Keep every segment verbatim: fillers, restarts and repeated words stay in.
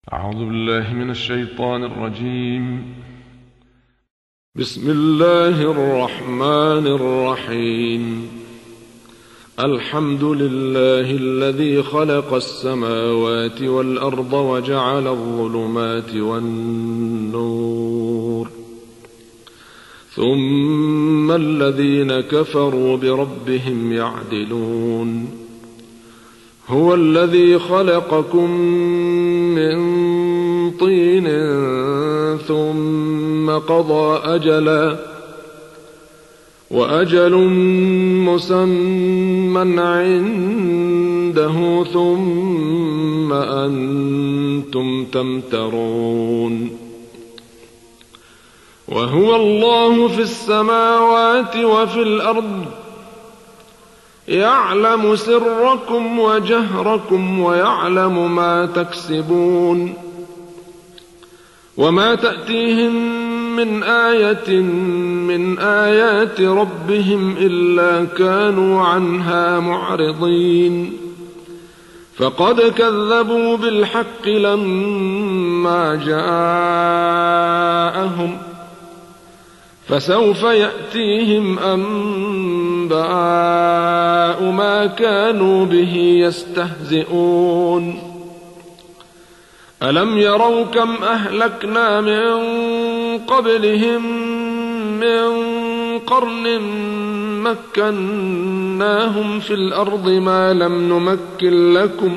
أعوذ بالله من الشيطان الرجيم. بسم الله الرحمن الرحيم. الحمد لله الذي خلق السماوات والأرض وجعل الظلمات والنور، ثم الذين كفروا بربهم يعدلون. هو الذي خلقكم من طين ثم قضى أجلا وأجل مسمى عنده ثم أنتم تمترون. وهو الله في السماوات وفي الأرض، يعلم سركم وجهركم ويعلم ما تكسبون. وما تأتيهم من آية من آيات ربهم إلا كانوا عنها معرضين. فقد كذبوا بالحق لما جاءهم، فسوف يأتيهم أنباء ما كانوا به يستهزئون. ألم يروا كم أهلكنا من قبلهم من قرن مكناهم في الأرض ما لم نمكن لكم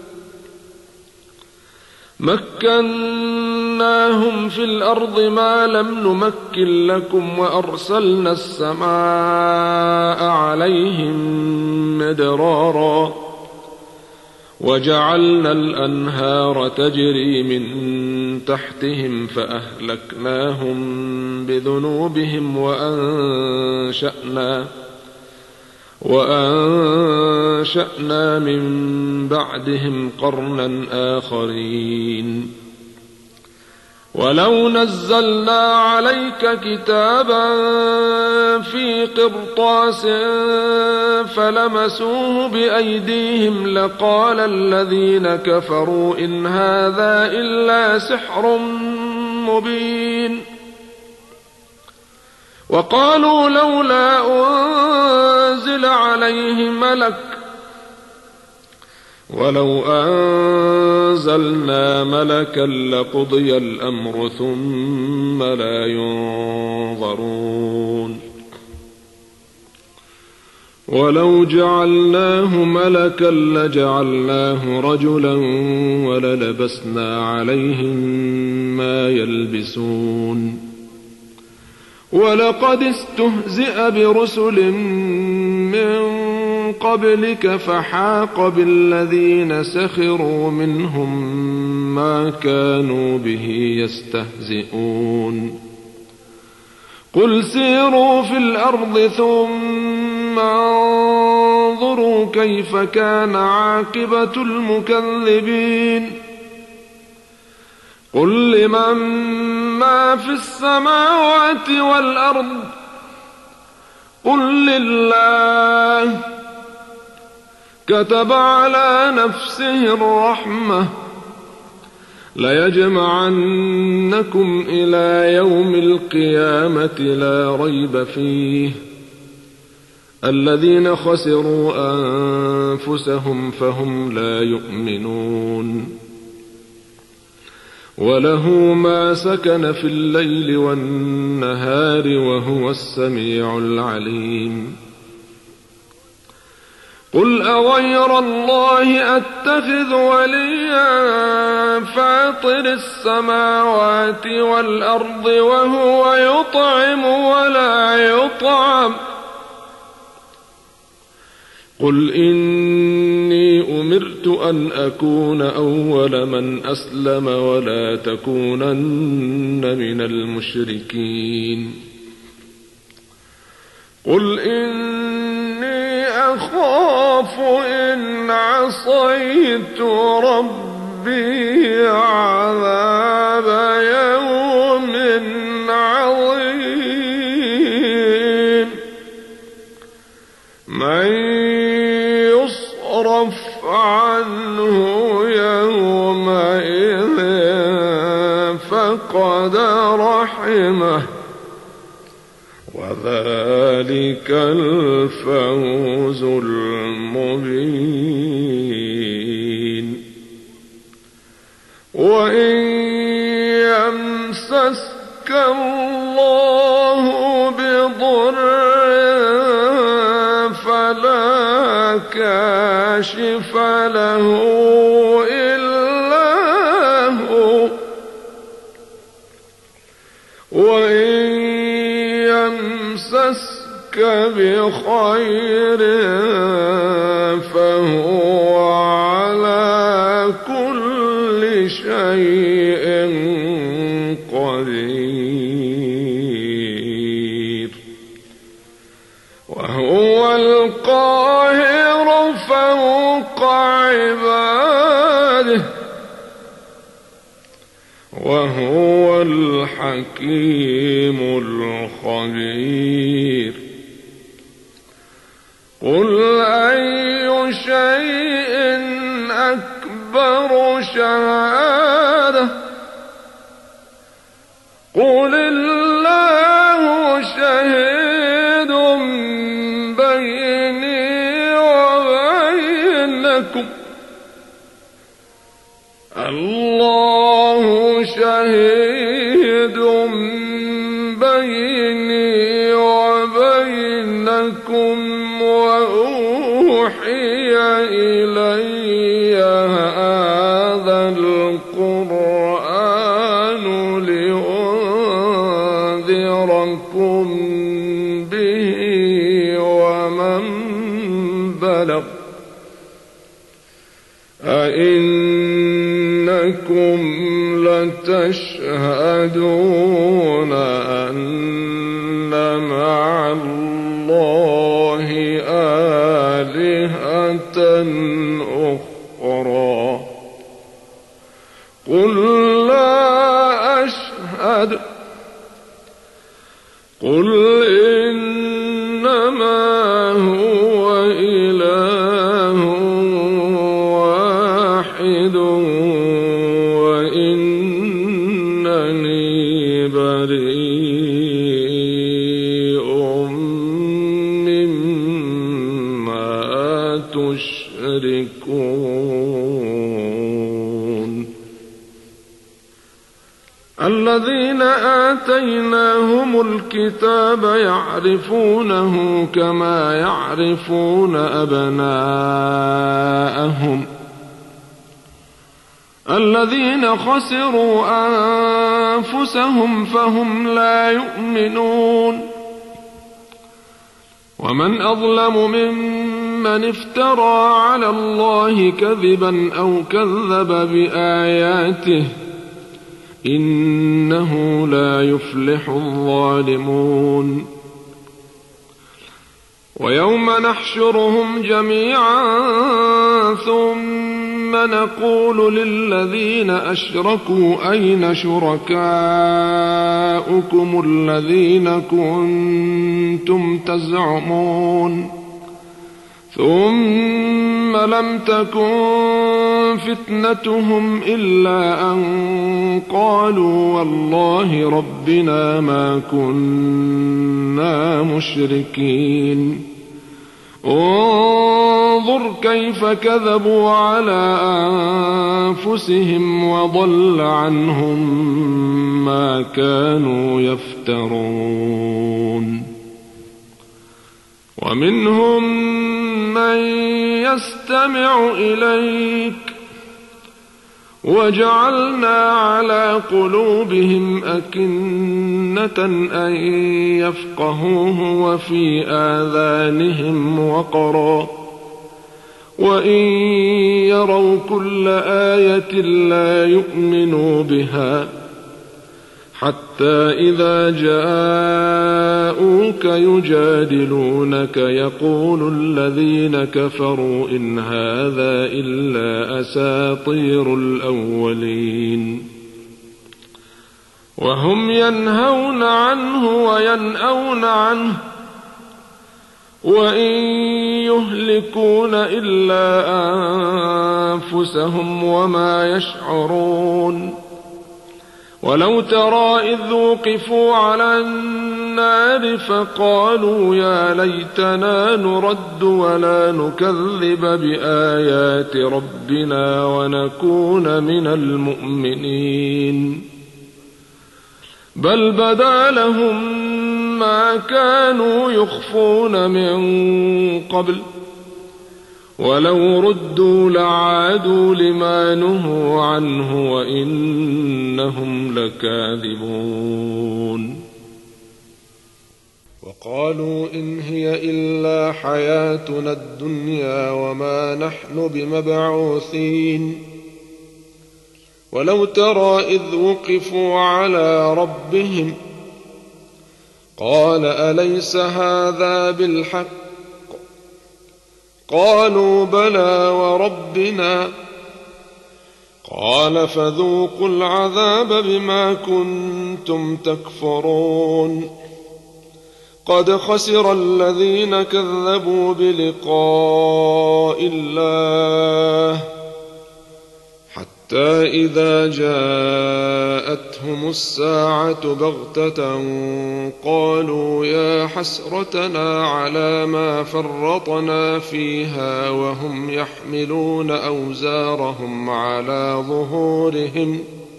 مكناهم في الأرض ما لم نمكن لكم وأرسلنا السماء عليهم مدرارا وجعلنا الأنهار تجري من تحتهم فأهلكناهم بذنوبهم وأنشأنا وأنشأنا من بعدهم قرنا آخرين. ولو نزلنا عليك كتابا في قرطاس فلمسوه بأيديهم لقال الذين كفروا إن هذا إلا سحر مبين. وقالوا لولا أنزل عليه ملك ولو أنزلنا ملكا لقضي الأمر ثم لا ينظرون. ولو جعلناه ملكا لجعلناه رجلا وللبسنا عليهم ما يلبسون. ولقد استهزئ برسل من قبلك فحاق بالذين سخروا منهم ما كانوا به يستهزئون. قل سيروا في الأرض ثم انظروا كيف كان عاقبة المكذبين. قل لمن ما في السماوات والأرض قل لله كتب على نفسه الرحمة ليجمعنكم إلى يوم القيامة لا ريب فيه الذين خسروا أنفسهم فهم لا يؤمنون. وله ما سكن في الليل والنهار وهو السميع العليم. قل أغير الله أتخذ وليا فاطر السماوات والأرض وهو يطعم ولا يطعم. قل إني أمرت أن أكون أول من أسلم ولا تكونن من المشركين. قل إني أخاف إن عصيت ربي عذاب يوم عظيم. من يصرف عنه يومئذ فقد رحمه وذلك الفوز المبين. وإن يمسسك الله بضر فلا كاشف له إلا هو وإن يمسسك بخير فهو على كل شيء قدير. وهو القاهر فوق عباده وهو الحكيم الخبير. قل أي شيء أكبر شهادة قل الله شهيد بيني وبينكم الله شهيد بيني وبينكم وأوحي إلي هذا القرآن لأنذركم به ومن بلغ أئنكم لتشهدون أن مع الله آلهة أخرى قل لا أشهد قل إنما هو إله واحد وإنني بريء مما تشركون. الذين آتيناهم الكتاب يعرفونه كما يعرفون أبناءهم الذين خسروا أنفسهم فهم لا يؤمنون. ومن أظلم ممن افترى على الله كذبا أو كذب بآياته إنه لا يفلح الظالمون. ويوم نحشرهم جميعا ثم نقول للذين أشركوا أين شركاؤكم الذين كنتم تزعمون ثم لم تكن فتنتهم إلا أن قالوا والله ربنا ما كنا مشركين. انظر كيف كذبوا على أنفسهم وضل عنهم ما كانوا يفترون. ومنهم من يستمع إليك وجعلنا على قلوبهم أكنة أن يفقهوه وفي آذانهم وقرا وإن يروا كل آية لا يؤمنوا بها حتى إذا جاءوك يجادلونك يقول الذين كفروا إن هذا إلا أساطير الأولين. وهم ينهون عنه وينأون عنه وإن يهلكون إلا أنفسهم وما يشعرون. ولو ترى إذ وقفوا على النار فقالوا يا ليتنا نرد ولا نكذب بآيات ربنا ونكون من المؤمنين بل بدا لهم ما كانوا يخفون من قبل ولو ردوا لعادوا لما نهوا عنه وإنهم لكاذبون. وقالوا إن هي إلا حياتنا الدنيا وما نحن بمبعوثين ولو ترى إذ وقفوا على ربهم قال أليس هذا بالحق قالوا بلى وربنا قال فذوقوا العذاب بما كنتم تكفرون قد خسر الذين كذبوا بلقاء الله حتى إذا جاءتهم الساعة بغتة قالوا يا حسرتنا على ما فرطنا فيها وهم يحملون أوزارهم على ظهورهم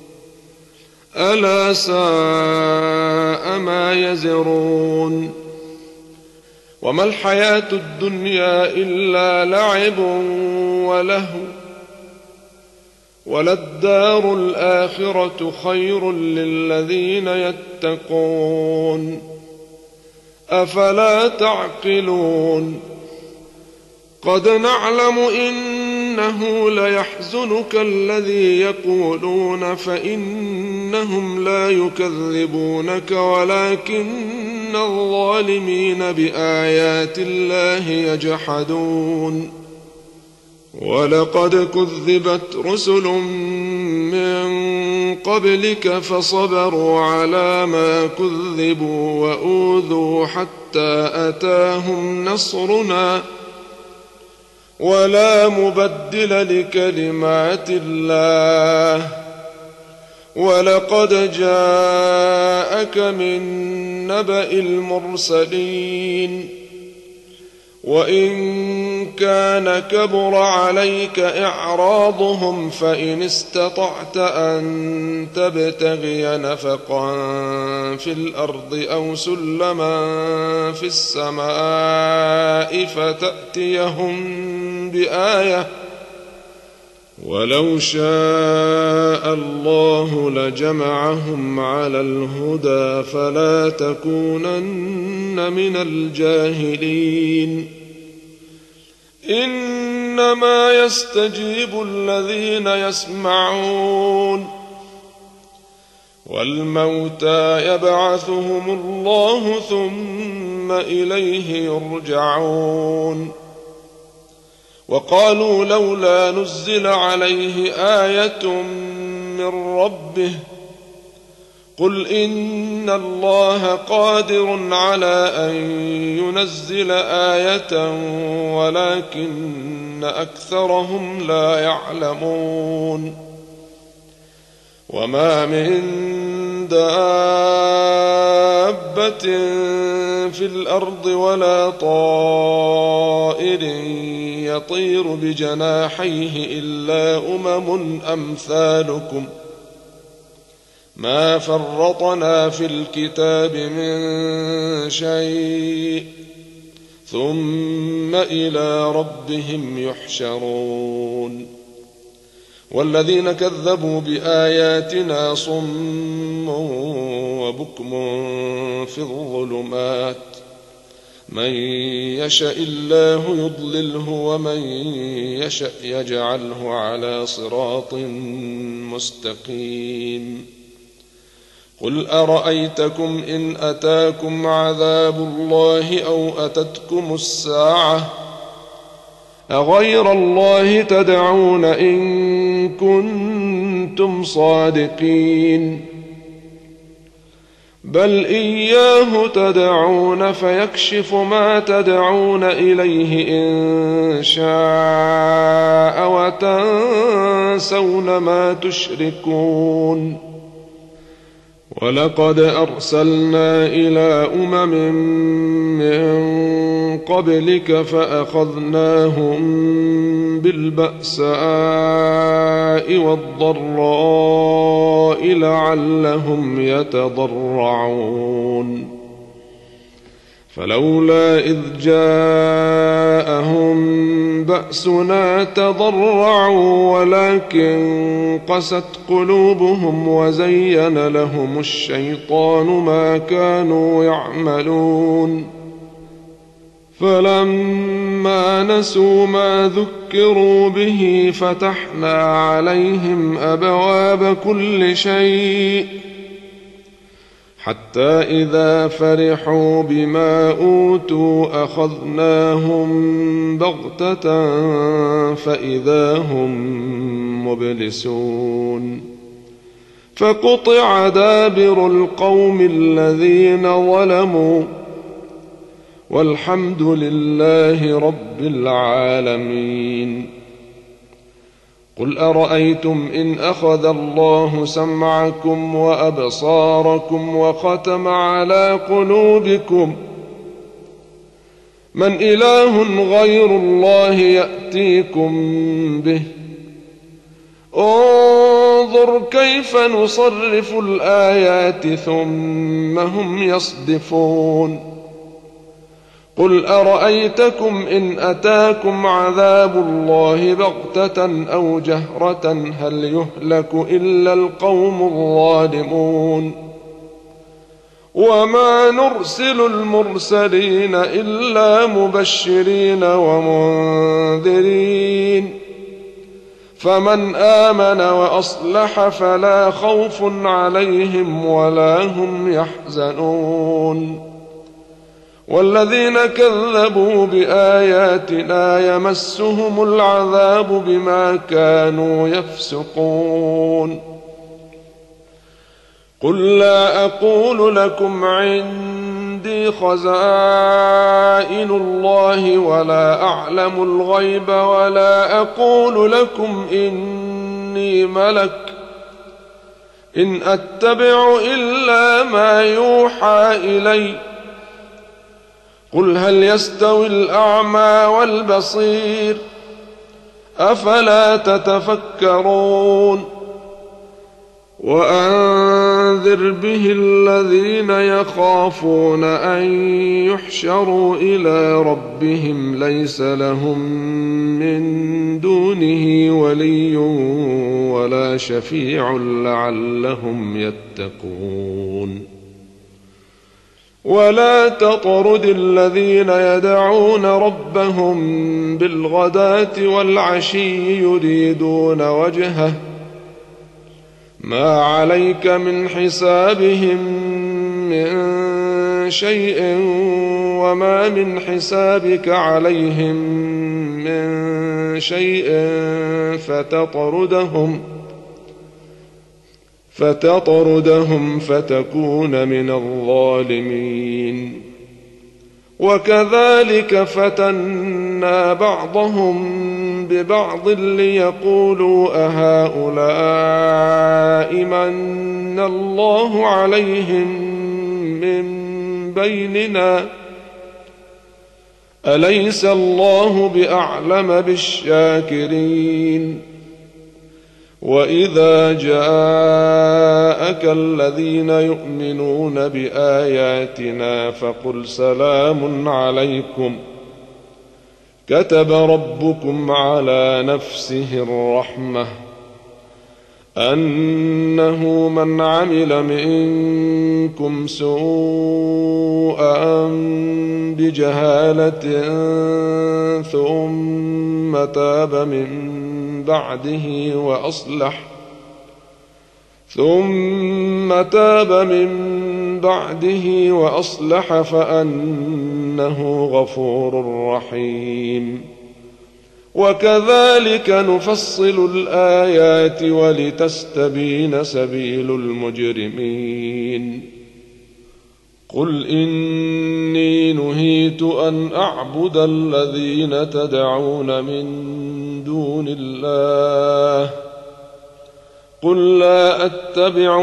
ألا ساء ما يزرون. وما الحياة الدنيا إلا لعب ولهو وللدار الآخرة خير للذين يتقون أفلا تعقلون. قد نعلم إنه ليحزنك الذي يقولون فإنهم لا يكذبونك ولكن الظالمين بآيات الله يجحدون. ولقد كذبت رسل من قبلك فصبروا على ما كذبوا وأوذوا حتى أتاهم نصرنا ولا مبدل لكلمات الله ولقد جاءك من نبأ المرسلين وإن كان كبر عليك إعراضهم فإن استطعت أن تبتغي نفقا في الأرض أو سلما في السماء فتأتيهم بآية ولو شاء الله لجمعهم على الهدى فلا تكونن من الجاهلين. إنما يستجيب الذين يسمعون والموتى يبعثهم الله ثم إليه يرجعون. وقالوا لولا نزل عليه آية من ربه قل إن الله قادر على أن ينزل آية ولكن أكثرهم لا يعلمون. وما من دابة في الأرض ولا طائر يطير بجناحيه إلا أمم أمثالكم ما فرطنا في الكتاب من شيء ثم إلى ربهم يحشرون. والذين كذبوا بآياتنا صم وبكم في الظلمات من يشاء الله يضلله ومن يشاء يجعله على صراط مستقيم. قل أرأيتكم إن أتاكم عذاب الله أو أتتكم الساعة أغير الله تدعون إن كنتم صادقين بل إياه تدعون فيكشف ما تدعون إليه إن شاء وتنسون ما تشركون. ولقد أرسلنا إلى أمم من قبلك فأخذناهم بالبأساء والضراء لعلهم يتضرعون فلولا إذ جاءهم بأسنا تضرعوا ولكن قست قلوبهم وزين لهم الشيطان ما كانوا يعملون فلما نسوا ما ذكروا به فتحنا عليهم أبواب كل شيء حتى إذا فرحوا بما أوتوا أخذناهم بغتة فإذا هم مبلسون فقطع دابر القوم الذين ظلموا والحمد لله رب العالمين. قل أرأيتم إن أخذ الله سمعكم وأبصاركم وختم على قلوبكم من إله غير الله يأتيكم به انظر كيف نصرف الآيات ثم هم يصدفون. قل أرأيتكم إن أتاكم عذاب الله بغتة أو جهرة هل يهلك إلا القوم الظالمون وما نرسل المرسلين إلا مبشرين ومنذرين فمن آمن وأصلح فلا خوف عليهم ولا هم يحزنون والذين كذبوا بآياتنا يمسهم العذاب بما كانوا يفسقون. قل لا أقول لكم عندي خزائن الله ولا أعلم الغيب ولا أقول لكم إني ملك إن أتبع إلا ما يوحى إلي قل هل يستوي الأعمى والبصير أفلا تتفكرون. وأنذر به الذين يخافون أن يحشروا إلى ربهم ليس لهم من دونه ولي ولا شفيع لعلهم يتقون. ولا تطرد الذين يدعون ربهم بالغداة والعشي يريدون وجهه ما عليك من حسابهم من شيء وما من حسابك عليهم من شيء فتطردهم فتطردهم فتكون من الظالمين. وكذلك فتنا بعضهم ببعض ليقولوا أهؤلاء من الله عليهم من بيننا أليس الله بأعلم بالشاكرين. وإذا جاءك الذين يؤمنون بآياتنا فقل سلام عليكم كتب ربكم على نفسه الرحمة أنه من عمل منكم سوءا بجهالة ثم تاب من بعده وأصلح ثم تاب من بعده وأصلح فأنه غفور رحيم. وكذلك نفصل الآيات ولتستبين سبيل المجرمين. قل إني نهيت أن أعبد الذين تدعون من دون الله قل لا أتبع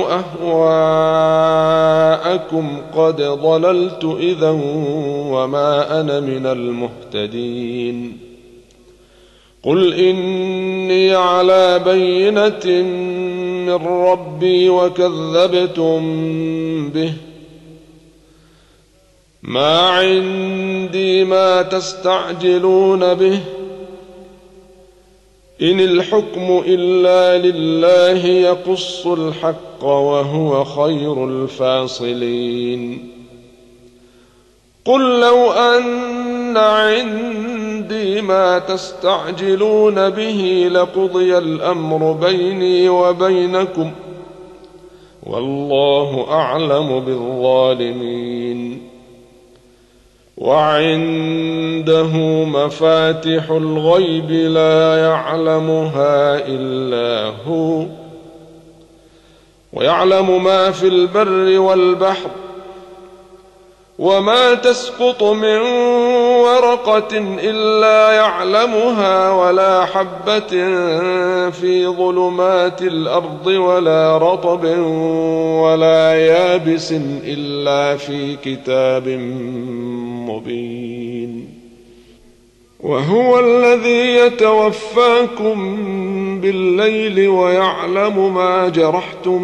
أهواءكم قد ضللت إذا وما أنا من المهتدين. قل إني على بينة من ربي وكذبتم به، ما عندي ما تستعجلون به، إن الحكم إلا لله يقص الحق وهو خير الفاصلين. قل لو أن عندي ما تستعجلون به لقضي الأمر بيني وبينكم والله أعلم بالظالمين. وعنده مفاتح الغيب لا يعلمها إلا هو، ويعلم ما في البر والبحر، وما تسقط من ورقة إلا يعلمها، ولا حبة في ظلمات الأرض، ولا رطب ولا يابس إلا في كتاب مبين. وهو الذي يتوفاكم بالليل ويعلم ما جرحتم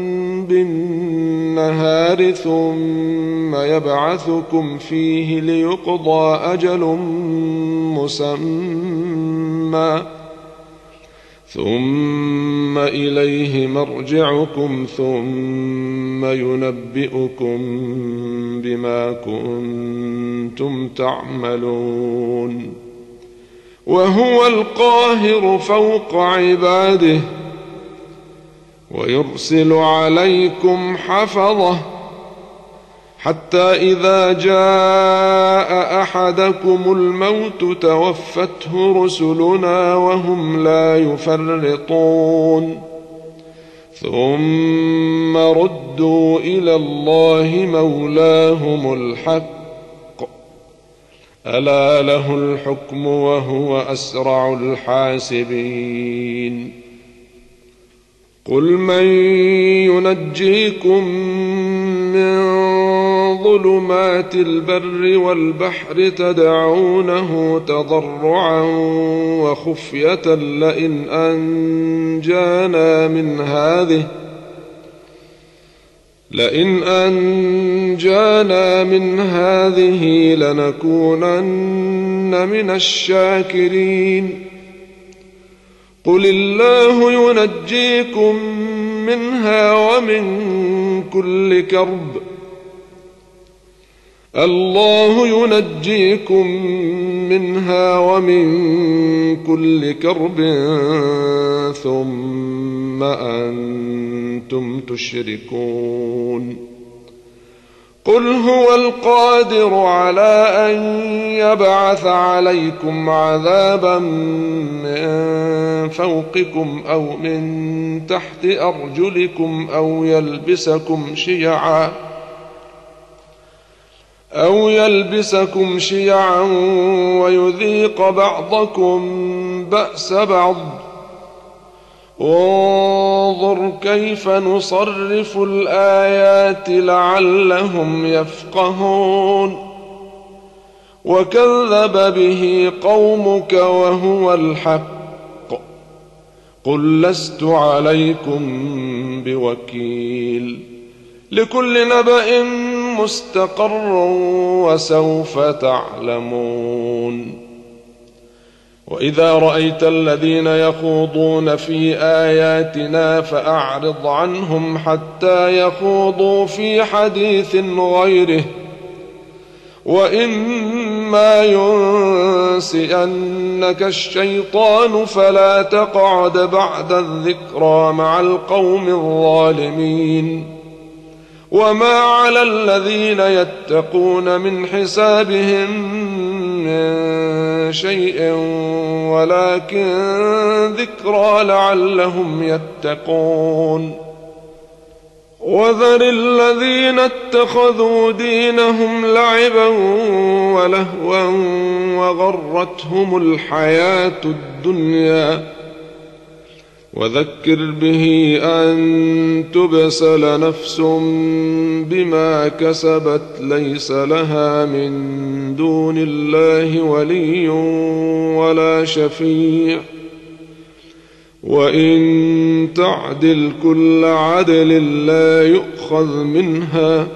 بالنهار ثم يبعثكم فيه ليقضى أجل مسمى ثم إليه مرجعكم ثم ينبئكم بما كنتم تعملون. وهو القاهر فوق عباده ويرسل عليكم حفظه حتى إذا جاء أحدكم الموت توفته رسلنا وهم لا يفرطون، ثم ردوا إلى الله مولاهم الحق ألا له الحكم وهو أسرع الحاسبين. قل من ينجيكم من ظلمات البر والبحر تدعونه تضرعا وخفية لئن أنجانا من هذه لئن أنجانا من هذه لنكونن من الشاكرين. قل الله ينجيكم منها ومن كل كرب الله ينجيكم منها ومن كل كرب ثم أنتم تشركون. قل هو القادر على أن يبعث عليكم عذابا من فوقكم أو من تحت أرجلكم أو يلبسكم شيعا أو يلبسكم شيعا ويذيق بعضكم بأس بعض. انظر كيف نصرف الآيات لعلهم يفقهون. وكذب به قومك وهو الحق قل لست عليكم بوكيل. لكل نبأ مستقر وسوف تعلمون. وإذا رأيت الذين يخوضون في آياتنا فأعرض عنهم حتى يخوضوا في حديث غيره، وإما ينسئنك الشيطان فلا تقعد بعد الذكرى مع القوم الظالمين. وما على الذين يتقون من حسابهم من شيء ولكن ذكرى لعلهم يتقون. وذر الذين اتخذوا دينهم لعبا ولهوا وغرتهم الحياة الدنيا وذكر به أن تبسل نفس بما كسبت ليس لها من دون الله ولي ولا شفيع، وإن تعدل كل عدل لا يؤخذ منها.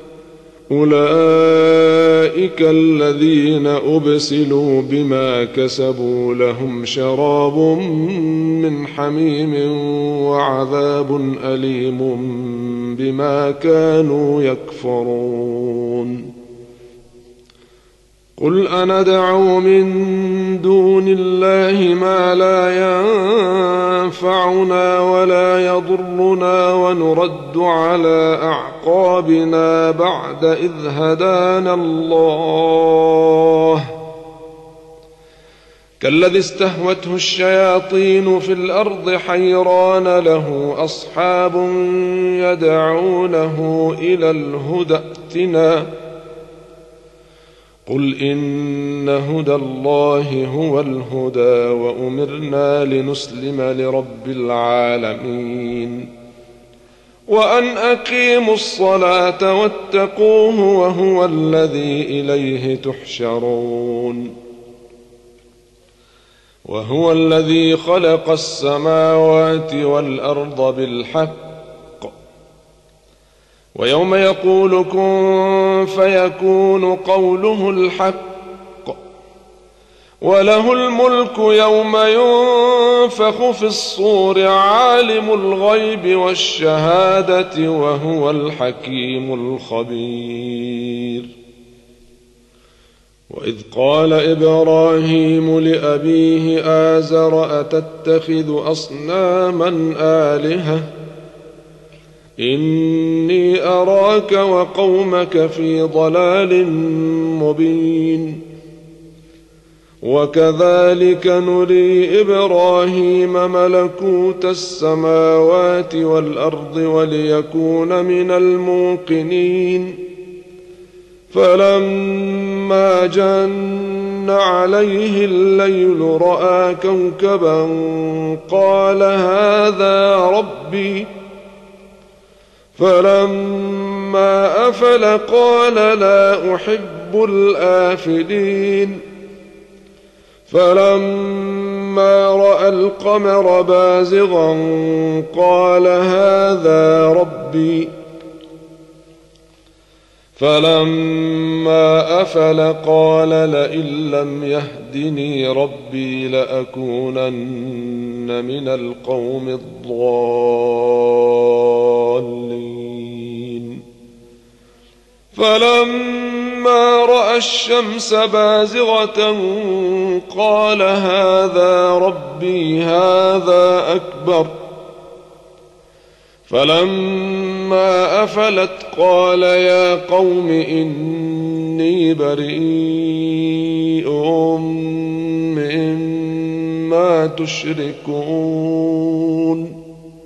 أولئك الذين أبسلوا بما كسبوا لهم شراب من حميم وعذاب أليم بما كانوا يكفرون. قل أندعو من دون الله ما لا ينفعنا ولا يضرنا ونرد على أعقابنا بعد إذ هدانا الله، كالذي استهوته الشياطين في الأرض حيران له أصحاب يدعونه إلى الهدى ائتنا. قل إن هدى الله هو الهدى وأمرنا لنسلم لرب العالمين وأن أقيموا الصلاة واتقوه وهو الذي إليه تحشرون. وهو الذي خلق السماوات والأرض بالحق، ويوم يقول كن فيكون قوله الحق، وله الملك يوم ينفخ في الصور عالم الغيب والشهادة وهو الحكيم الخبير. وإذ قال إبراهيم لأبيه آزر أتتخذ أصناما آلهة إني أراك وقومك في ضلال مبين. وكذلك نري إبراهيم ملكوت السماوات والأرض وليكون من الموقنين. فلما جن عليه الليل رأى كوكبا قال هذا ربي، فلما أفل قال لا أحب الآفلين. فلما رأى القمر بازغا قال هذا ربي، فلما أفل قال لئن لم يهدني ربي لأكونن من القوم الضالين. فلما رأى الشمس بازغة قال هذا ربي هذا أكبر. فلما أفلت قال يا قوم إني بريء مما تشركون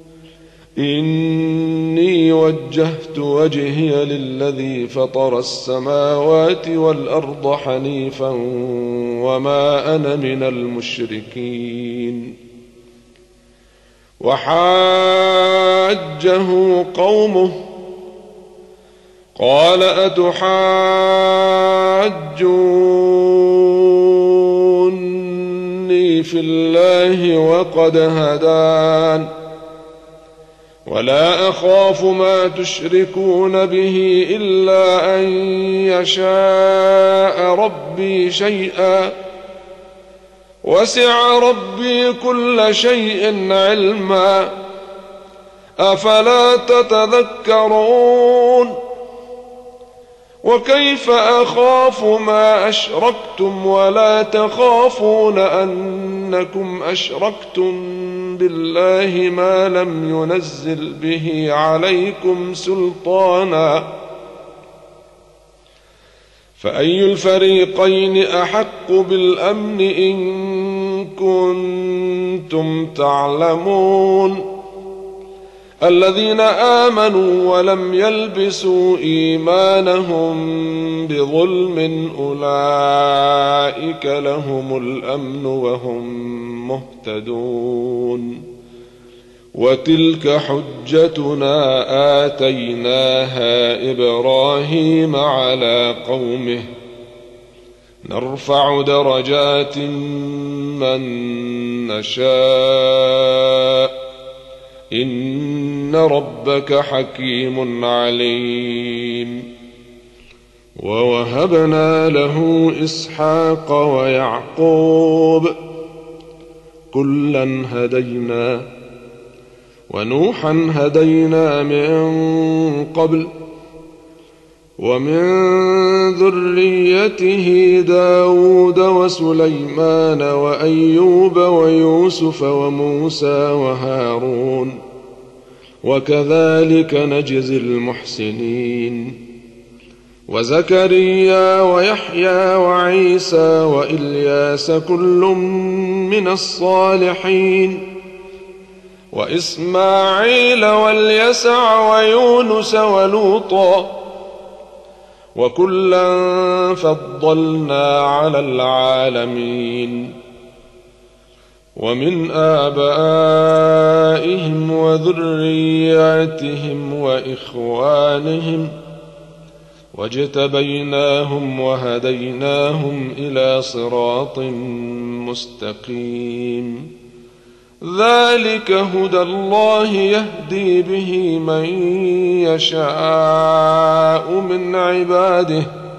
إني وجهت وجهي للذي فطر السماوات والأرض حنيفا وما أنا من المشركين. وحاجه قومه قال أتحاجوني في الله وقد هدان ولا أخاف ما تشركون به إلا أن يشاء ربي شيئا وسع ربي كل شيء علما أفلا تتذكرون. وكيف أخاف ما أشركتم ولا تخافون أنكم أشركتم بالله ما لم ينزل به عليكم سلطانا فأي الفريقين أحق بالأمن إن كنتم تعلمون. الذين آمنوا ولم يلبسوا إيمانهم بظلم أولئك لهم الأمن وهم مهتدون. وتلك حجتنا آتيناها إبراهيم على قومه نرفع درجات من نشاء إن ربك حكيم عليم. ووهبنا له إسحاق ويعقوب كلا هدينا ونوحا هدينا من قبل ومن ذريته داود وسليمان وأيوب ويوسف وموسى وهارون وكذلك نجزي المحسنين. وزكريا ويحيى وعيسى وإلياس كل من الصالحين وإسماعيل واليسع ويونس ولوطا وكلا فضلنا على العالمين. ومن آبائهم وذرياتهم وإخوانهم واجتبيناهم وهديناهم إلى صراط مستقيم. ذلك هدى الله يهدي به من يشاء من عباده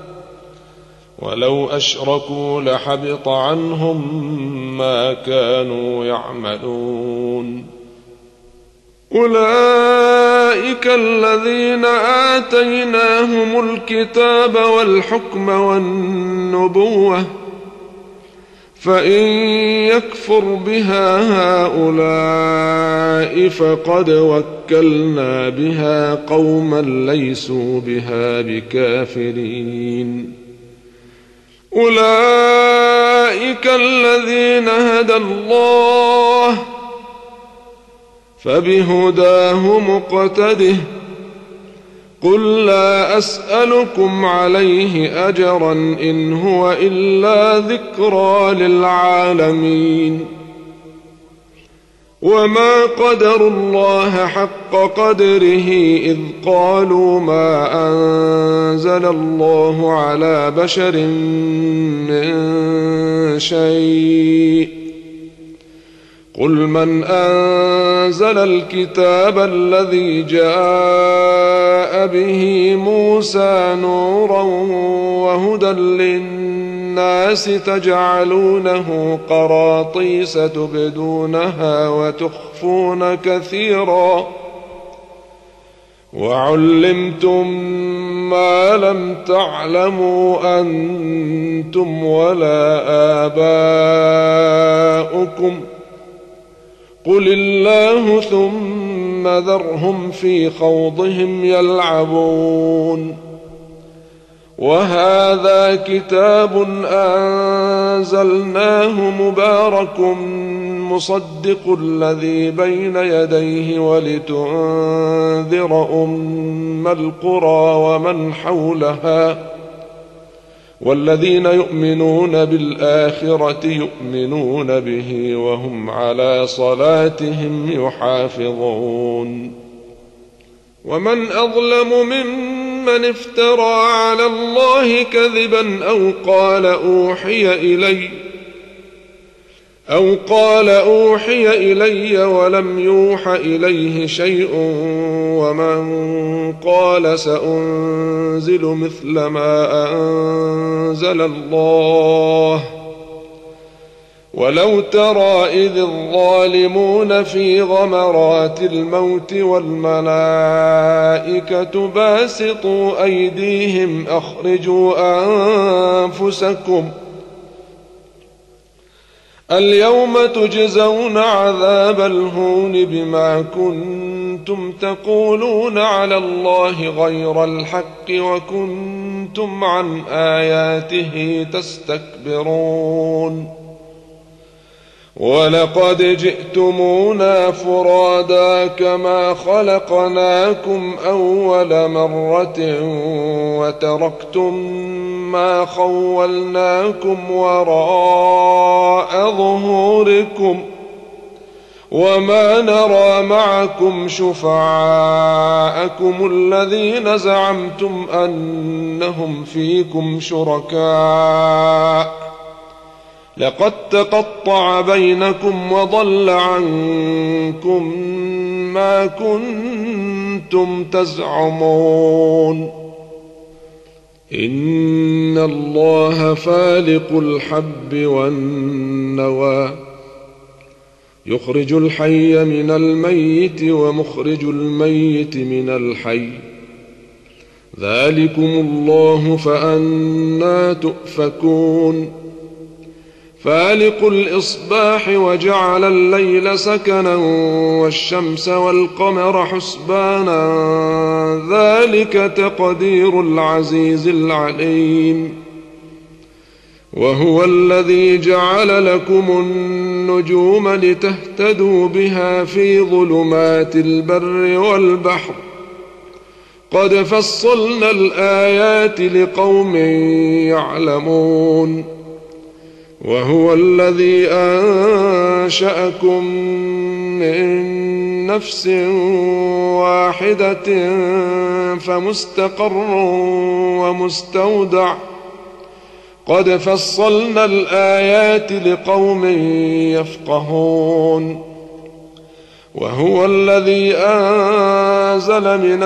ولو أشركوا لحبط عنهم ما كانوا يعملون. أولئك الذين آتيناهم الكتاب والحكم والنبوة فإن يكفر بها هؤلاء فقد وكلنا بها قوما ليسوا بها بكافرين. أولئك الذين هدى الله فبهداه مقتده قل لا أسألكم عليه أجرا إن هو إلا ذكرى للعالمين. وما قدروا الله حق قدره إذ قالوا ما أنزل الله على بشر من شيء قل من أنزل الكتاب الذي جاء به موسى نورا وهدى للناس تجعلونه قراطيس تبدونها وتخفون كثيرا وعلمتم ما لم تعلموا أنتم ولا آباؤكم قل الله ثم ذرهم في خوضهم يلعبون. وهذا كتاب أنزلناه مبارك مصدق الذي بين يديه ولتنذر أم القرى ومن حولها والذين يؤمنون بالآخرة يؤمنون به وهم على صلاتهم يحافظون. ومن أظلم ممن افترى على الله كذبا أو قال أوحي إلي أو قال أوحي إلي ولم يوح إليه شيء ومن قال سأنزل مثل ما أنزل الله ولو ترى إذ الظالمون في غمرات الموت والملائكة باسطوا أيديهم أخرجوا أنفسكم اليوم تجزون عذاب الهون بما كنتم تقولون على الله غير الحق وكنتم عن آياته تستكبرون. ولقد جئتمونا فرادا كما خلقناكم أول مرة وتركتم ما خولناكم وراء ظهوركم وما نرى معكم شفعاءكم الذين زعمتم أنهم فيكم شركاء لقد تقطع بينكم وضل عنكم ما كنتم تزعمون إن الله فالق الحب والنوى يخرج الحي من الميت ومخرج الميت من الحي ذلكم الله فأنى تؤفكون فالق الإصباح وجعل الليل سكنا والشمس والقمر حسبانا ذلك تقدير العزيز العليم وهو الذي جعل لكم النجوم لتهتدوا بها في ظلمات البر والبحر قد فصلنا الآيات لقوم يعلمون وهو الذي أنشأكم من نفس واحدة فمستقر ومستودع قد فصلنا الآيات لقوم يفقهون وهو الذي أنزل من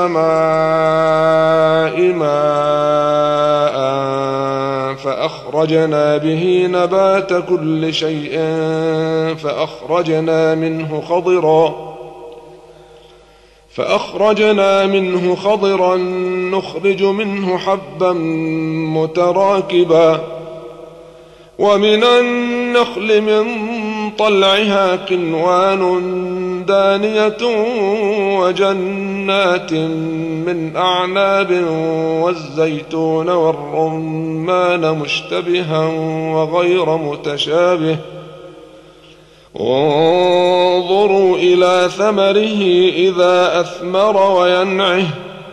السماء ماء فأخرجنا به نبات كل شيء فأخرجنا منه خضرا فأخرجنا منه خضرا نخرج منه حبا متراكبا ومن النخل من طلعها قنوان دانية وجنات من أعناب والزيتون والرمان مشتبها وغير متشابه وانظروا إلى ثمره إذا أثمر وينعه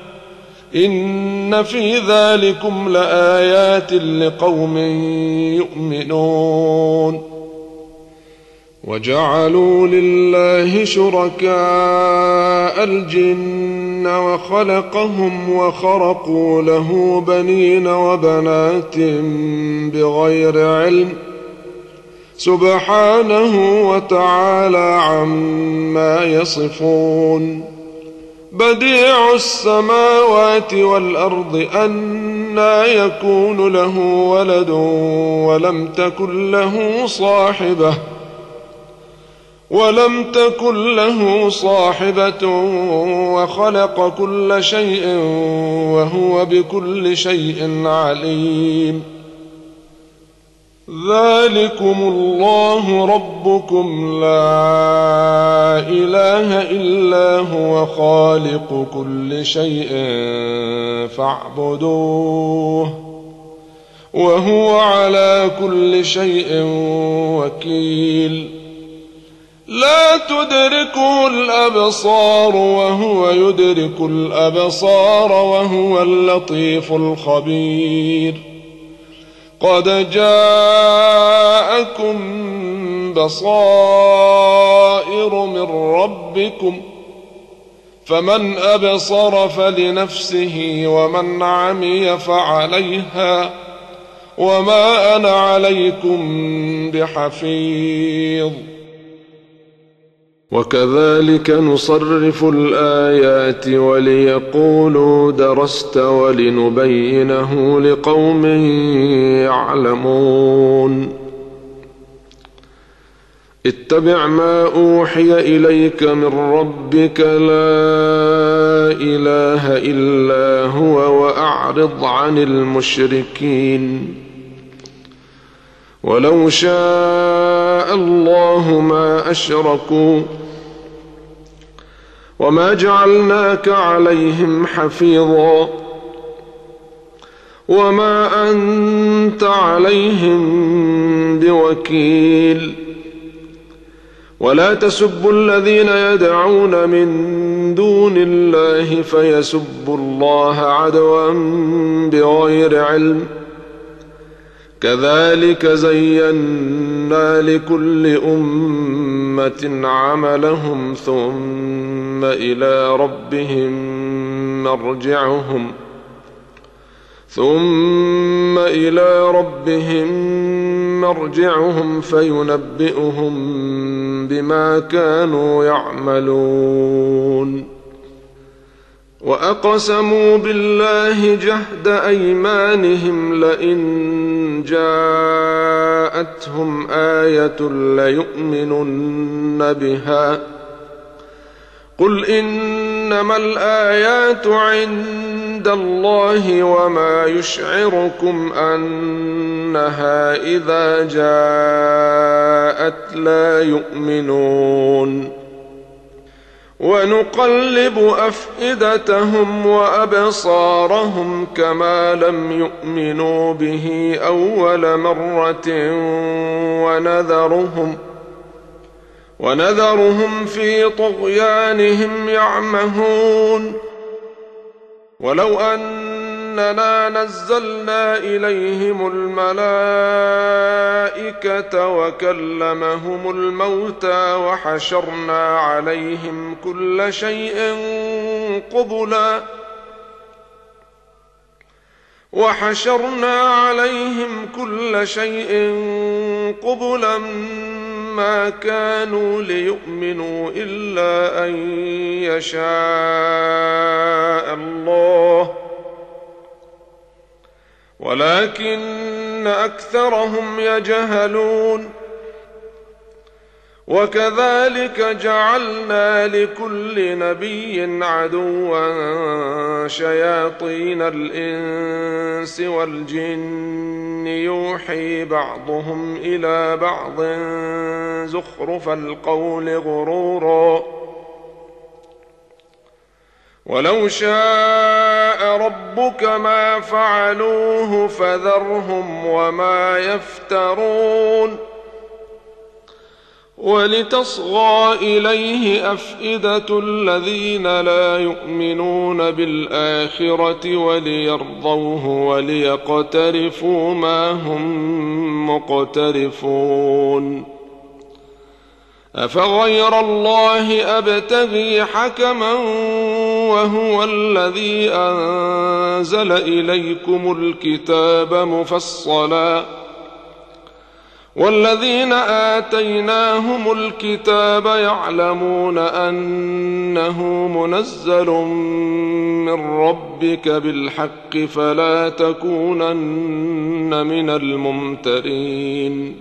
إن في ذلكم لآيات لقوم يؤمنون وجعلوا لله شركاء الجن وخلقهم وخرقوا له بنين وبنات بغير علم سبحانه وتعالى عما يصفون بديع السماوات والأرض أنى يكون له ولد ولم تكن له صاحبة ولم تكن له صاحبة وخلق كل شيء وهو بكل شيء عليم ذلكم الله ربكم لا إله إلا هو خالق كل شيء فاعبدوه وهو على كل شيء وكيل لا تدركه الأبصار وهو يدرك الأبصار وهو اللطيف الخبير قد جاءكم بصائر من ربكم فمن أبصر فلنفسه ومن عمي فعليها وما أنا عليكم بحفيظ وكذلك نصرف الآيات وليقولوا درست ولنبينه لقوم يعلمون اتبع ما أوحي إليك من ربك لا إله إلا هو وأعرض عن المشركين ولو شاء الله ما أشركوا وما جعلناك عليهم حفيظا وما أنت عليهم بوكيل ولا تسبوا الذين يدعون من دون الله فيسبوا الله عدوا بغير علم كذلك زينا لكل أمة أمة عملهم ثم إلى ربهم مرجعهم ثم إلى ربهم مرجعهم فينبئهم بما كانوا يعملون. وأقسموا بالله جهد أيمانهم لئن جاءتهم آية ليؤمنن بها قل إنما الآيات عند الله وما يشعركم أنها إذا جاءت لا يؤمنون. ونقلب أفئدتهم وأبصارهم كما لم يؤمنوا به أول مرة ونذرهم ونذرهم في طغيانهم يعمهون. ولو أننا نزلنا إليهم الملائكة وكلمهم الموتى وحشرنا عليهم كل شيء قبلا وحشرنا عليهم كل شيء قبلا ما كانوا ليؤمنوا إلا أن يشاء الله ولكن أكثرهم يجهلون. وكذلك جعلنا لكل نبي عدوا شياطين الإنس والجن يوحي بعضهم إلى بعض زخرف القول غرورا ولو شاء ربك ما فعلوه فذرهم وما يفترون. ولتصغى إليه أفئدة الذين لا يؤمنون بالآخرة وليرضوه وليقترفوا ما هم مقترفون. أفغير الله أبتغي حكما وهو الذي أنزل إليكم الكتاب مفصلا والذين آتيناهم الكتاب يعلمون أنه منزل من ربك بالحق فلا تكونن من الممترين.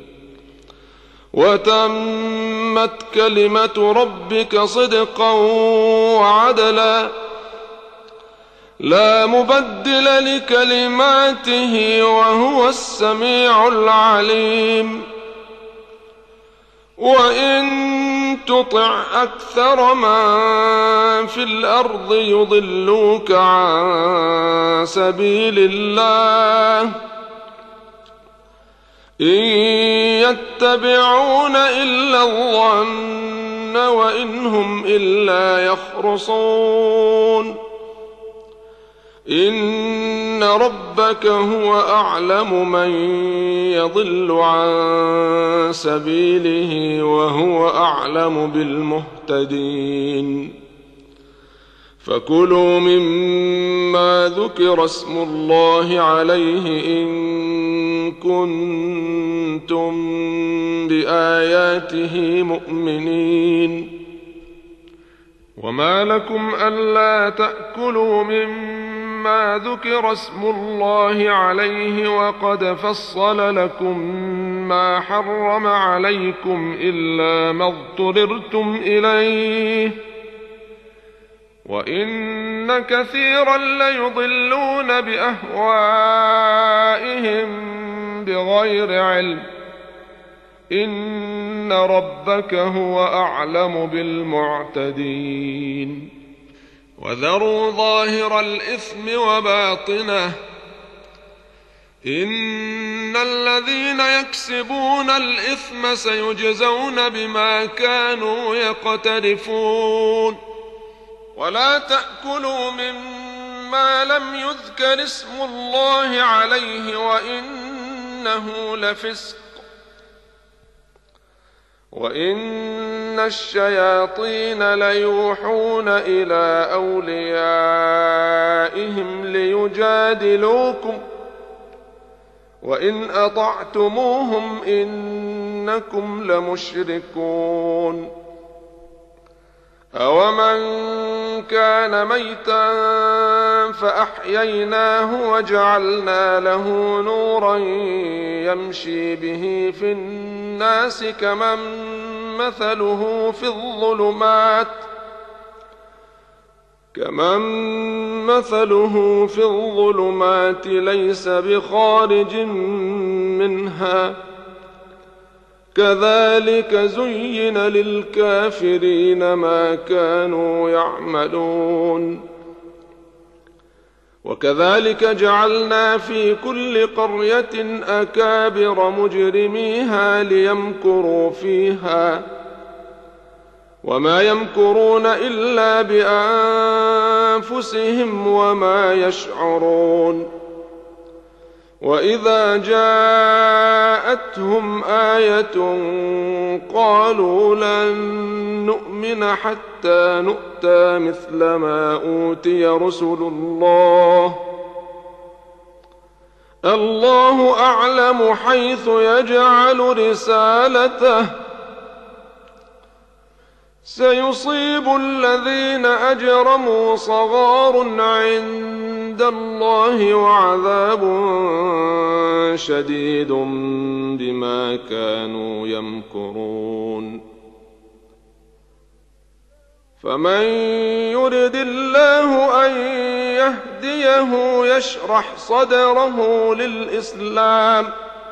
وتمت كلمة ربك صدقا وعدلا لا مبدل لكلماته وهو السميع العليم. وإن تطع أكثر من في الأرض يضلوك عن سبيل الله إن يتبعون إلا الظن وإن هم إلا يخرصون. إن ربك هو أعلم من يضل عن سبيله وهو أعلم بالمهتدين. فكلوا مما ذكر اسم الله عليه إن كنتم بآياته مؤمنين. وما لكم ألا تأكلوا مما ذكر اسم الله عليه وقد فصل لكم ما حرم عليكم إلا ما اضطررتم إليه وإن كثيرا ليضلون بأهوائهم بغير علم إن ربك هو أعلم بالمعتدين. وذروا ظاهر الإثم وباطنه إن الذين يكسبون الإثم سيجزون بما كانوا يقترفون. ولا تأكلوا مما لم يذكر اسم الله عليه وإنه لفسق وإن إن الشياطين ليوحون إلى أوليائهم ليجادلوكم وإن أطعتموهم إنكم لمشركون. أومن كان ميتا فأحييناه وجعلنا له نورا يمشي به في الناس كمن مثله في الظلمات كمن مثله في الظلمات ليس بخارج منها كذلك زين للكافرين ما كانوا يعملون. وكذلك جعلنا في كل قرية أكابر مجرميها ليمكروا فيها وما يمكرون إلا بأنفسهم وما يشعرون. وإذا جاءتهم آية قالوا لن نؤمن حتى نؤتى مثل ما أوتي رسل الله الله أعلم حيث يجعل رسالته سيصيب الذين أجرموا صغار عند الله وعذاب شديد بما كانوا يمكرون. فمن يرد الله أن يهديه يشرح صدره للإسلام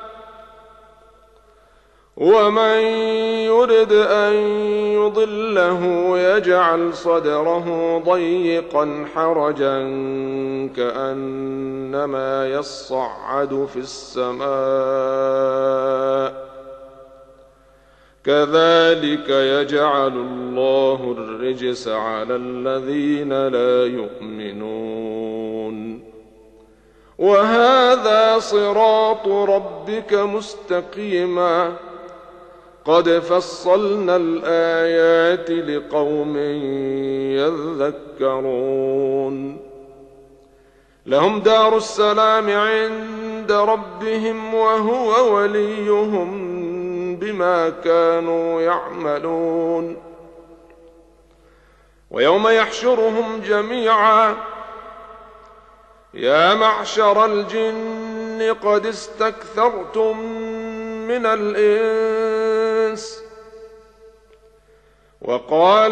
ومن يرد أن يضله يجعل صدره ضيقا حرجا كأنما يصعد في السماء كذلك يجعل الله الرجس على الذين لا يؤمنون. وهذا صراط ربك مستقيما قد فصلنا الآيات لقوم يذكرون. لهم دار السلام عند ربهم وهو وليهم بما كانوا يعملون. ويوم يحشرهم جميعا يا معشر الجن قد استكثرتم من الإنس وقال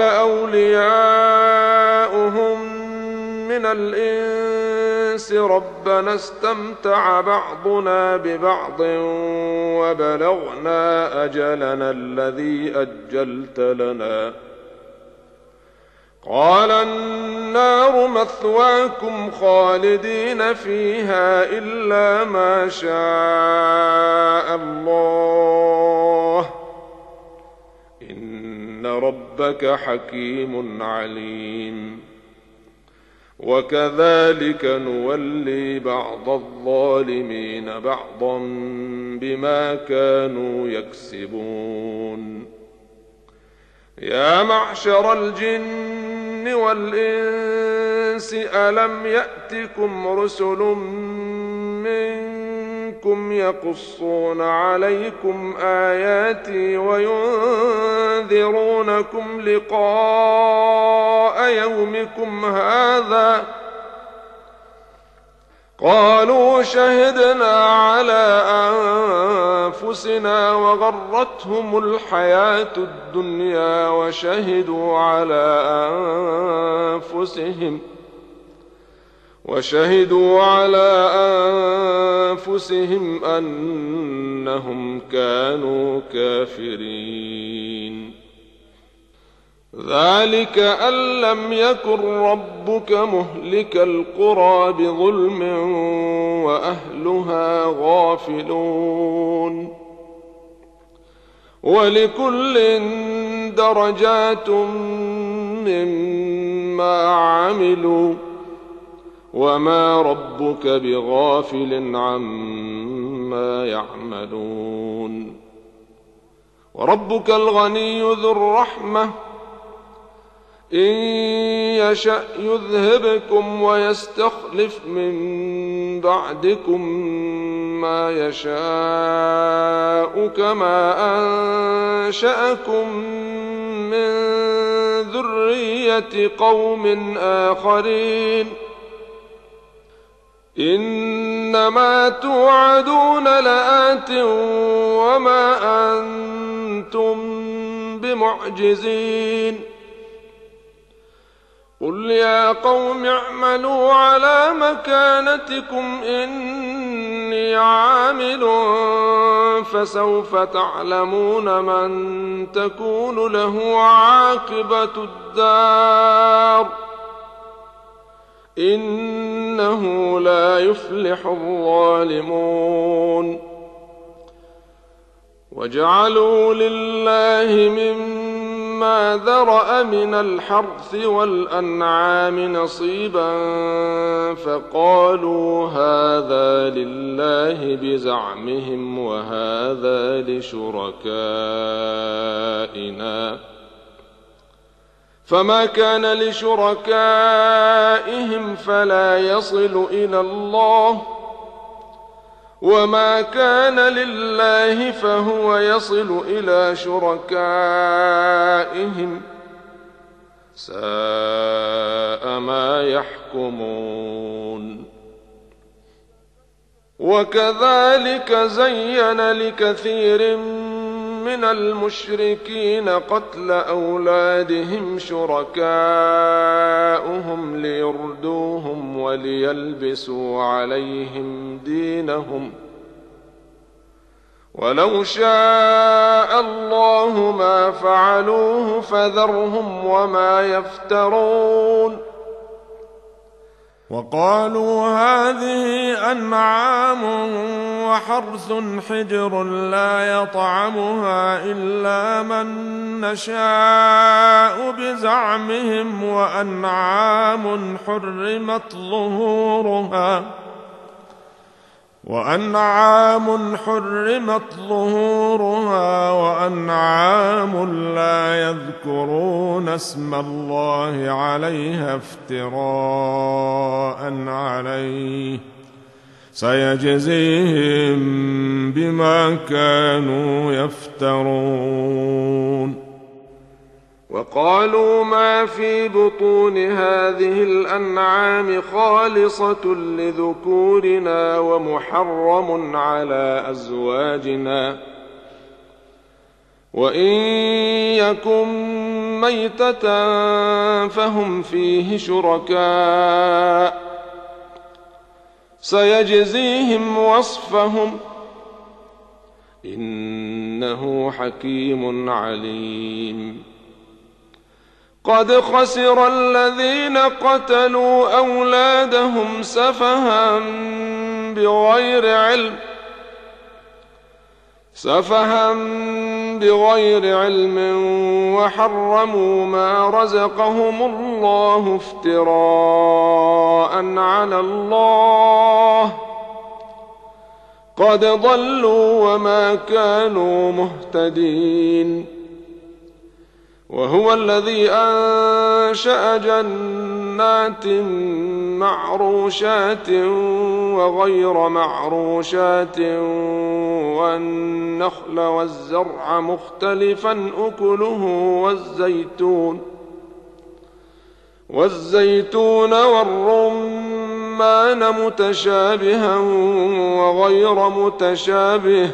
أولياؤهم من الإنس ربنا استمتع بعضنا ببعض وبلغنا أجلنا الذي أجلت لنا قال النار مثواكم خالدين فيها إلا ما شاء الله إن ربك حكيم عليم. وكذلك نولي بعض الظالمين بعضا بما كانوا يكسبون. يا معشر الجن والإنس ألم يأتكم رسل منكم يقصون عليكم آياتي وينذرونكم لقاء يومكم هذا قالوا شهدنا على أنفسنا وغرتهم الحياة الدنيا وشهدوا على أنفسهم وشهدوا على أنفسهم أنهم كانوا كافرين. ذلك أن لم يكن ربك مهلك القرى بظلم وأهلها غافلون. ولكل درجات مما عملوا وما ربك بغافل عما يعملون. وربك الغني ذو الرحمة إن يشأ يذهبكم ويستخلف من بعدكم ما يشاء كما أنشأكم من ذرية قوم آخرين إنما توعدون لآت وما أنتم بمعجزين قل يا قوم اعملوا على مكانتكم إني عامل فسوف تعلمون من تكون له عاقبة الدار إنه لا يفلح الظالمون وجعلوا لله مما ذرأ من الحرث والأنعام نصيبا فقالوا هذا لله بزعمهم وهذا لشركائنا فما كان لشركائهم فلا يصل إلى الله وما كان لله فهو يصل إلى شركائهم ساء ما يحكمون وكذلك زين لكثير من المشركين قتل أولادهم شركاؤهم ليردوهم وليلبسوا عليهم دينهم ولو شاء الله ما فعلوه فذرهم وما يفترون وقالوا هذه أنعام وحرث حجر لا يطعمها إلا من نشاء بزعمهم وأنعام حرمت ظهورها وأنعام حرمت ظهورها وأنعام لا يذكرون اسم الله عليها افتراء عليه سيجزيهم بما كانوا يفترون وقالوا ما في بطون هذه الأنعام خالصة لذكورنا ومحرم على أزواجنا وإن يكن ميتة فهم فيه شركاء سيجزيهم وصفهم إنه حكيم عليم قد خسر الذين قتلوا أولادهم سفها بغير علم سفها بغير علم وحرموا ما رزقهم الله افتراء على الله قد ضلوا وما كانوا مهتدين وهو الذي أنشأ جنات معروشات وغير معروشات والنخل والزرع مختلفا أكله والزيتون والزيتون والرمان متشابها وغير متشابه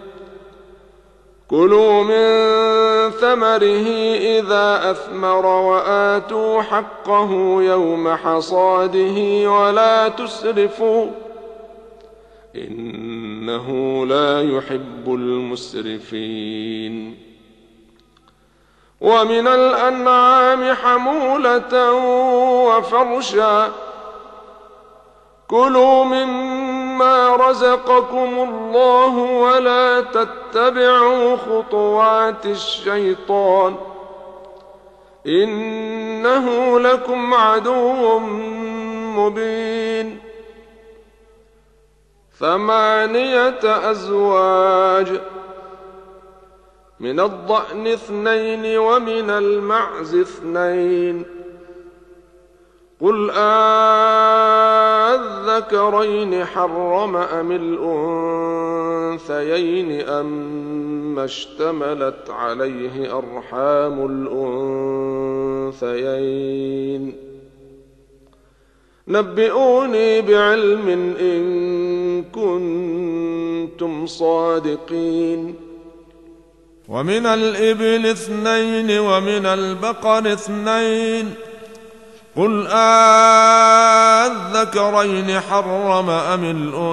كلوا من ثمره إذا أثمر وآتوا حقه يوم حصاده ولا تسرفوا إنه لا يحب المسرفين ومن الأنعام حمولة وفرشا كلوا مما رزقكم الله ولا تتبعوا خطوات الشيطان إنه لكم عدو مبين ثمانية أزواج من الضأن اثنين ومن المعز اثنين قل أذكرين حرم أم الأنثيين أما اشتملت عليه أرحام الأنثيين نبئوني بعلم إن كنتم صادقين. ومن الإبل اثنين ومن البقر اثنين قل أذكرين حرم أم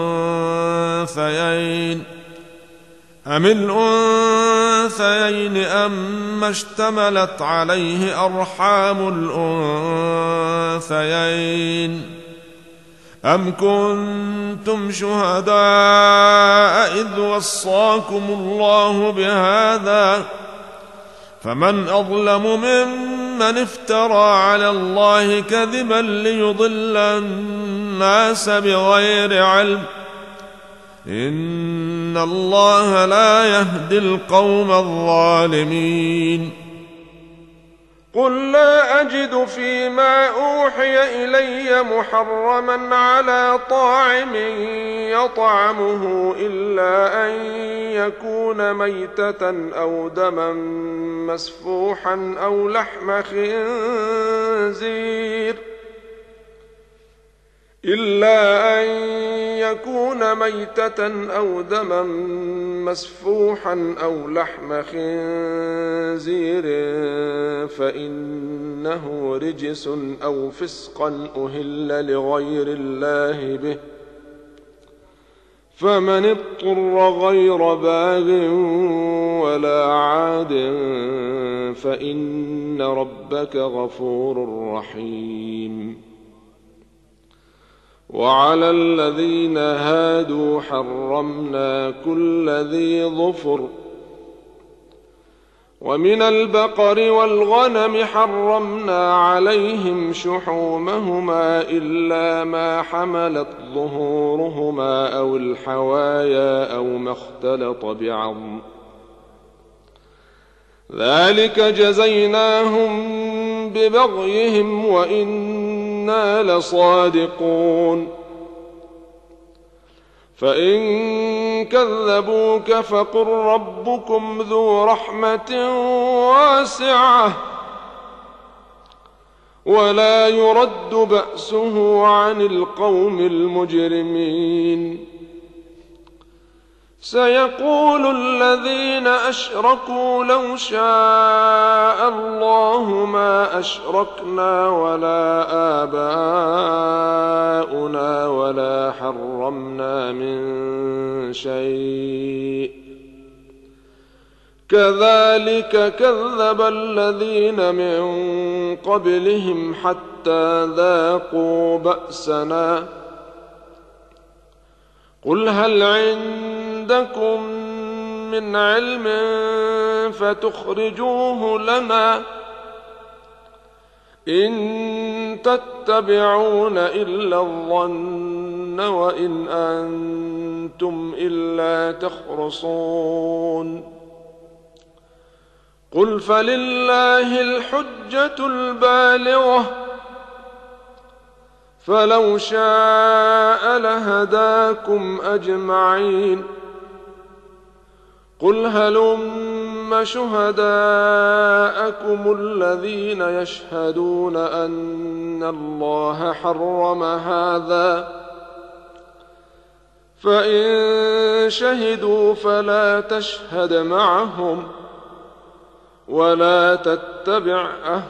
الأنثيين أم الأنثيين أما اشتملت عليه أرحام الأنثيين أم كنتم شهداء إذ وصاكم الله بهذا فمن أظلم ممن افترى على الله كذبا ليضل الناس بغير علم إن الله لا يهدي القوم الظالمين. قل لا أجد فيما أوحي إلي محرما على طاعم يطعمه إلا أن يكون ميتة أو دما مسفوحا أو لحم خنزير إلا أن يكون ميتة أو دما مسفوحا أو لحم خنزير فإنه رجس أو فسقا أهل لغير الله به فمن اضطر غير باغ ولا عاد فإن ربك غفور رحيم. وعلى الذين هادوا حرمنا كل ذي ظفر ومن البقر والغنم حرمنا عليهم شحومهما إلا ما حملت ظهورهما أو الحوايا أو ما اختلط بعظم ذلك جزيناهم ببغيهم وإنا لصادقون. فإن كذبوك فقل ربكم ذو رحمة واسعة ولا يرد بأسه عن القوم المجرمين. سيقول الذين أشركوا لو شاء الله ما أشركنا ولا آباؤنا ولا حرمنا من شيء كذلك كذب الذين من قبلهم حتى ذاقوا بأسنا. قل هل عندكم من علم فتخرجوه لنا إن تتبعون إلا الظن وإن أنتم إلا تخرصون. قل فلله الحجة البالغة فلو شاء لهداكم أجمعين. قل هلم شهداءكم الذين يشهدون أن الله حرم هذا فإن شهدوا فلا تشهد معهم ولا تتبع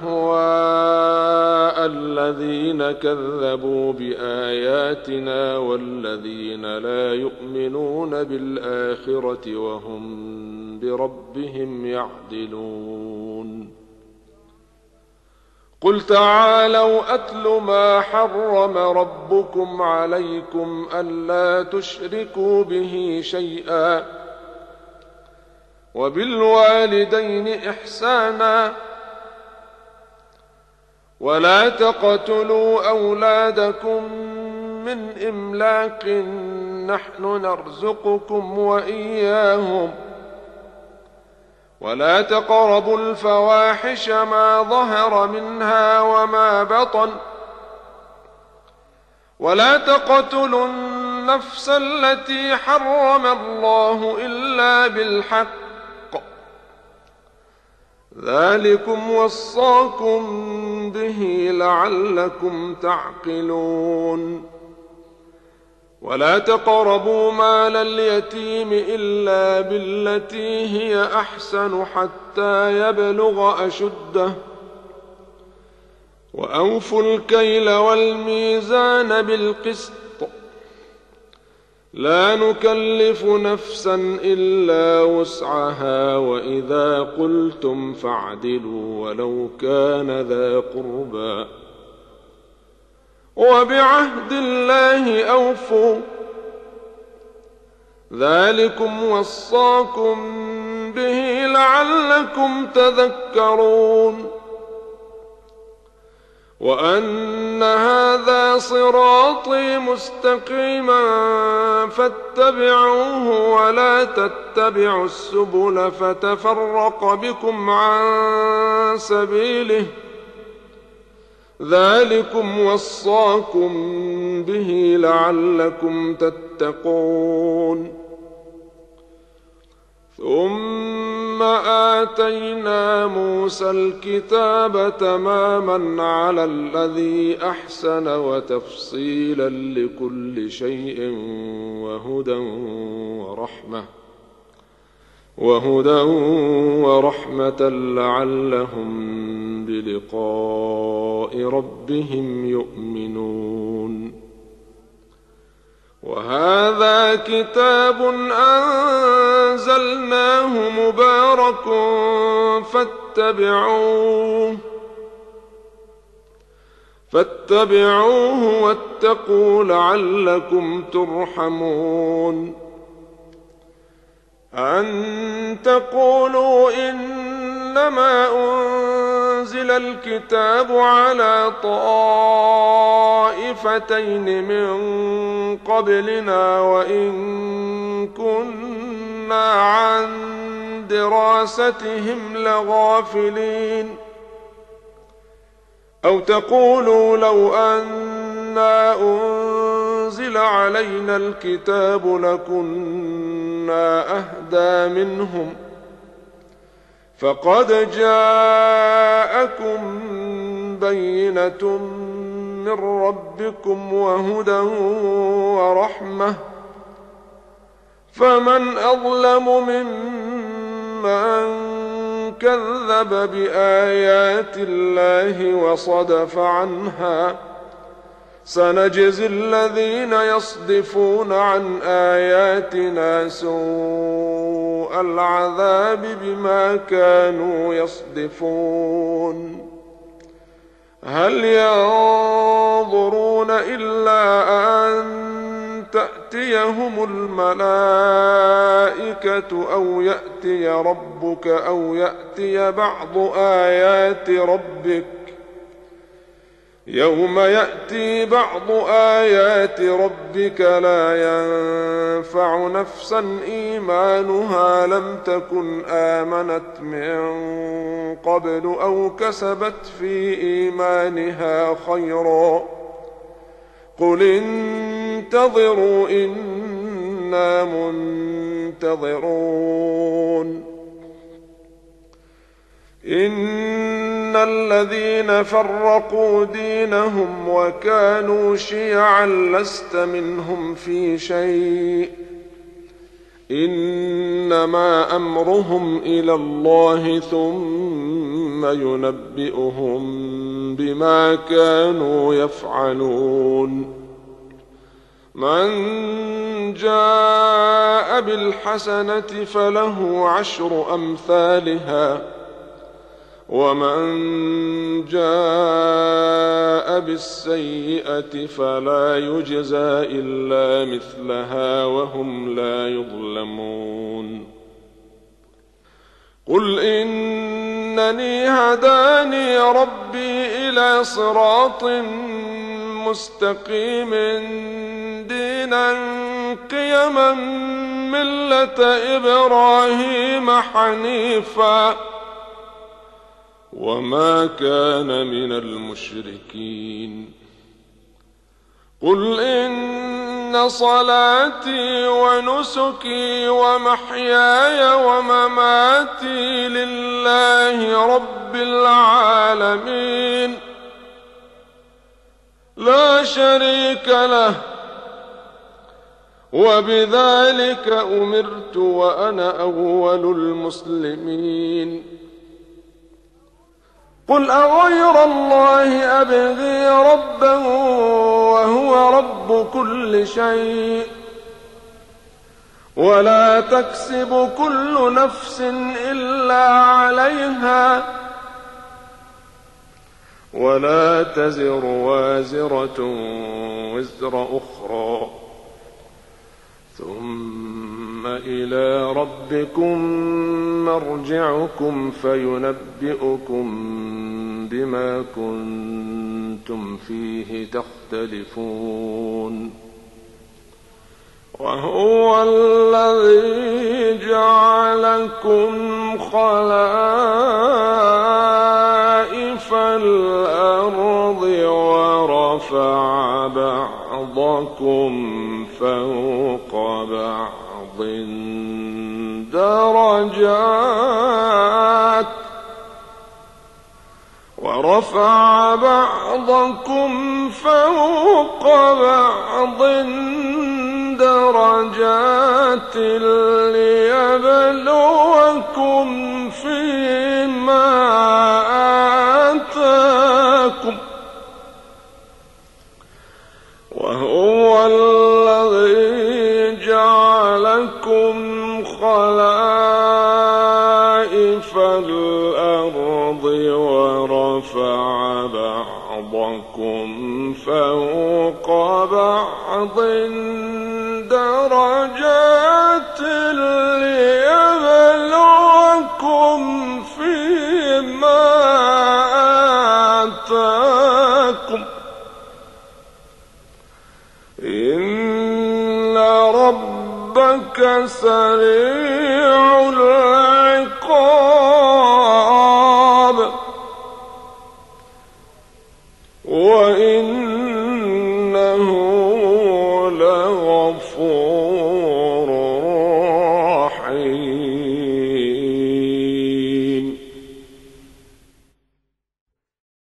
أهواء الذين كذبوا بآياتنا والذين لا يؤمنون بالآخرة وهم بربهم يعدلون. قل تعالوا أتل ما حرم ربكم عليكم ألا تشركوا به شيئا وبالوالدين إحسانا ولا تقتلوا أولادكم من إملاق نحن نرزقكم وإياهم ولا تقربوا الفواحش ما ظهر منها وما بطن ولا تقتلوا النفس التي حرم الله إلا بالحق ذلكم وصاكم به لعلكم تعقلون ولا تقربوا مال اليتيم إلا بالتي هي أحسن حتى يبلغ أشده وأوفوا الكيل والميزان بالقسط لا نكلف نفسا إلا وسعها وإذا قلتم فاعدلوا ولو كان ذا قربى وبعهد الله أوفوا ذلكم وصاكم به لعلكم تذكرون وأن هذا صراطي مستقيما فاتبعوه ولا تتبعوا السبل فتفرق بكم عن سبيله ذلكم وصاكم به لعلكم تتقون ثم آتينا موسى الكتاب تماما على الذي أحسن وتفصيلا لكل شيء وهدى ورحمة وهدى ورحمة لعلهم بلقاء ربهم يؤمنون وهذا كتاب أنزلناه مبارك فاتبعوه فاتبعوه واتقوا لعلكم ترحمون أن تقولوا إنما أنزل الكتاب على طائفتين من قبلنا وإن كنا عن دراستهم لغافلين أو تقولوا لو أنا أنزل علينا الكتاب لكنا أهدى منهم فقد جاءكم بينة من ربكم وهدى ورحمة فمن أظلم ممن كذب بآيات الله وصدف عنها سنجزي الذين يصدفون عن آياتنا سوء العذاب بما كانوا يصدفون هل ينظرون إلا أن تأتيهم الملائكة أو يأتي ربك أو يأتي بعض آيات ربك يوم يأتي بعض آيات ربك لا ينفع نفسا إيمانها لم تكن آمنت من قبل أو كسبت في إيمانها خيرا قل انتظروا إنا منتظرون إن الذين فرقوا دينهم وكانوا شيعا لست منهم في شيء إنما أمرهم إلى الله ثم ينبئهم بما كانوا يفعلون من جاء بالحسنة فله عشر أمثالها ومن جاء بالسيئة فلا يجزى إلا مثلها وهم لا يظلمون قل إنني هداني ربي إلى صراط مستقيم دينا قيما ملة إبراهيم حنيفا وما كان من المشركين. قل إن صلاتي ونسكي ومحياي ومماتي لله رب العالمين لا شريك له وبذلك أمرت وأنا أول المسلمين. قل أغير الله أبغي ربا وهو رب كل شيء ولا تكسب كل نفس إلا عليها ولا تزر وازرة وزر أخرى ثم إلى ربكم مرجعكم فينبئكم بما كنتم فيه تختلفون. وهو الذي جعلكم خلائف الأرض ورفع بعضكم فوق بعض درجات ورفع بعضكم فوق بعض درجات ليبلوكم فيما آتاكم وهو الذي جعلكم خلائف الأرض ورفع بعضكم فوق بعض درجات ليبلوكم فيما آتاكم إن ربك سريع